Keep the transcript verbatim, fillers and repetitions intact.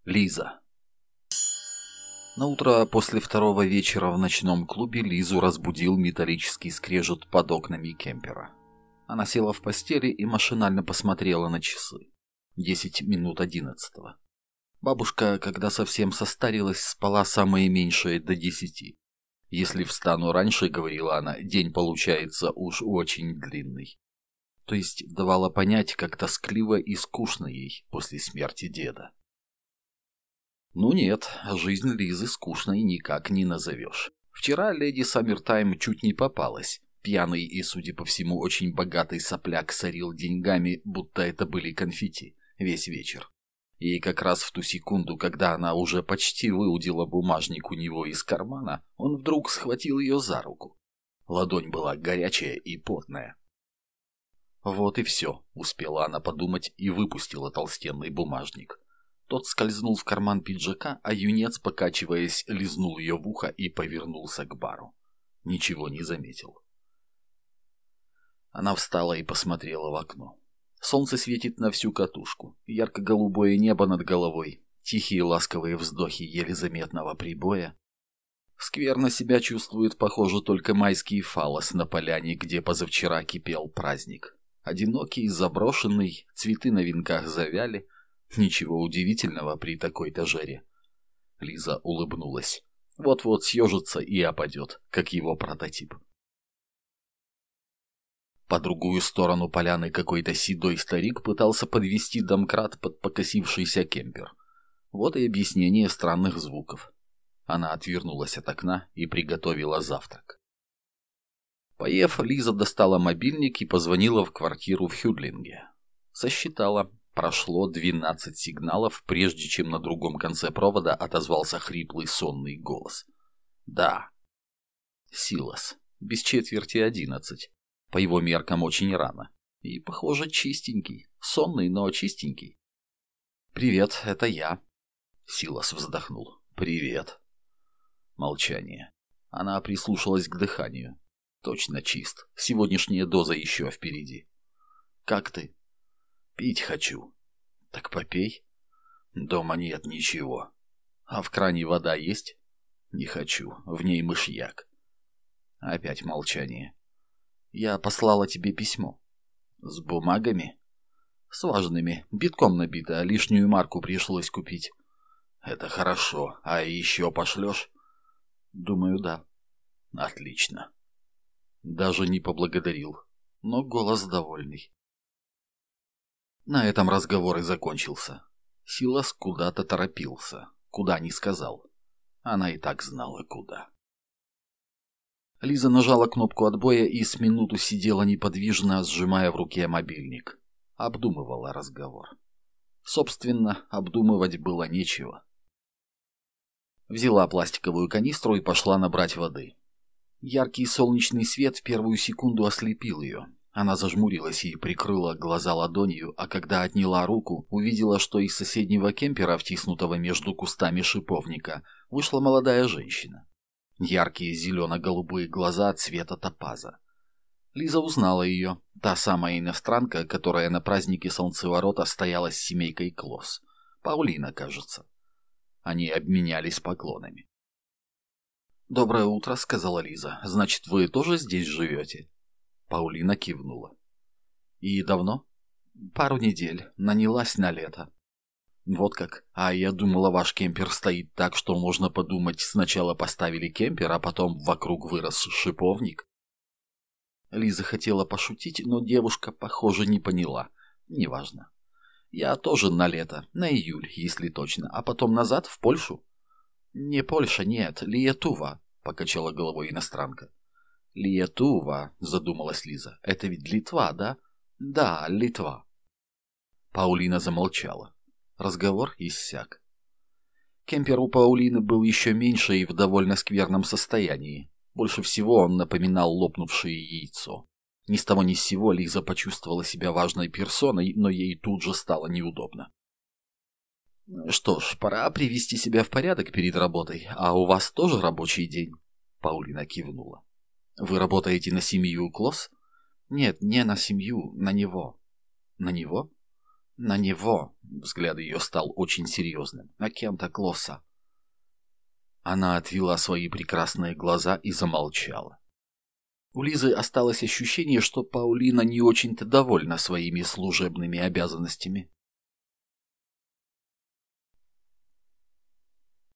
Лиза. На утро после второго вечера в ночном клубе Лизу разбудил металлический скрежет под окнами кемпера. Она села в постели и машинально посмотрела на часы. Десять минут одиннадцатого. Бабушка, когда совсем состарилась, спала самое меньшее до десяти. Если встану раньше, говорила она, день получается уж очень длинный. То есть давала понять, как тоскливо и скучно ей после смерти деда. Ну нет, жизнь Лизы скучной никак не назовешь. Вчера леди Саммертайм чуть не попалась. Пьяный и, судя по всему, очень богатый сопляк сорил деньгами, будто это были конфетти, весь вечер. И как раз в ту секунду, когда она уже почти выудила бумажник у него из кармана, он вдруг схватил ее за руку. Ладонь была горячая и потная. Вот и все, успела она подумать и выпустила толстенный бумажник. Тот скользнул в карман пиджака, а юнец, покачиваясь, лизнул ее в ухо и повернулся к бару. Ничего не заметил. Она встала и посмотрела в окно. Солнце светит на всю катушку. Ярко-голубое небо над головой. Тихие ласковые вздохи еле заметного прибоя. Скверно себя чувствует, похоже, только майский фалос на поляне, где позавчера кипел праздник. Одинокий, заброшенный, цветы на венках завяли. Ничего удивительного при такой-то жаре. Лиза улыбнулась. Вот-вот съежится и опадет, как его прототип. По другую сторону поляны какой-то седой старик пытался подвести домкрат под покосившийся кемпер. Вот и объяснение странных звуков. Она отвернулась от окна и приготовила завтрак. Поев, Лиза достала мобильник и позвонила в квартиру в Хюдлинге. Сосчитала. Прошло двенадцать сигналов, прежде чем на другом конце провода отозвался хриплый сонный голос. «Да». Силас. Без четверти одиннадцать. По его меркам очень рано. И, похоже, чистенький. Сонный, но чистенький. «Привет, это я». Силас вздохнул. «Привет». Молчание. Она прислушалась к дыханию. Точно чист. Сегодняшняя доза еще впереди. «Как ты?» «Пить хочу». «Так попей». «Дома нет ничего». «А в кране вода есть?» «Не хочу. В ней мышьяк». Опять молчание. «Я послала тебе письмо». «С бумагами?» «С важными. Битком набито, а лишнюю марку пришлось купить». «Это хорошо. А еще пошлешь?» «Думаю, да». «Отлично». Даже не поблагодарил, но голос довольный. На этом разговор и закончился. Силас куда-то торопился. Куда не сказал. Она и так знала, куда. Лиза нажала кнопку отбоя и с минуту сидела неподвижно, сжимая в руке мобильник. Обдумывала разговор. Собственно, обдумывать было нечего. Взяла пластиковую канистру и пошла набрать воды. Яркий солнечный свет в первую секунду ослепил ее. Она зажмурилась и прикрыла глаза ладонью, а когда отняла руку, увидела, что из соседнего кемпера, втиснутого между кустами шиповника, вышла молодая женщина. Яркие зелено-голубые глаза цвета топаза. Лиза узнала ее, та самая иностранка, которая на празднике Солнцеворота стояла с семейкой Клосс. Паулина, кажется. Они обменялись поклонами. «Доброе утро», — сказала Лиза. «Значит, вы тоже здесь живете?» Паулина кивнула. «И давно?» «Пару недель. Нанялась на лето». «Вот как. А я думала, ваш кемпер стоит так, что можно подумать, сначала поставили кемпер, а потом вокруг вырос шиповник». Лиза хотела пошутить, но девушка, похоже, не поняла. «Неважно. Я тоже на лето, на июль, если точно, а потом назад в Польшу». «Не Польша, нет, Лиетува», — покачала головой иностранка. «Лиетува», — задумалась Лиза. «Это ведь Литва, да?» «Да, Литва». Паулина замолчала. Разговор иссяк. Кемпер у Паулины был еще меньше и в довольно скверном состоянии. Больше всего он напоминал лопнувшее яйцо. Ни с того ни с сего Лиза почувствовала себя важной персоной, но ей тут же стало неудобно. «Что ж, пора привести себя в порядок перед работой. А у вас тоже рабочий день?» Паулина кивнула. «Вы работаете на семью Клосс?» «Нет, не на семью, на него». «На него?» На него, взгляд ее стал очень серьезным, на Кента Клосса. Она отвела свои прекрасные глаза и замолчала. У Лизы осталось ощущение, что Паулина не очень-то довольна своими служебными обязанностями.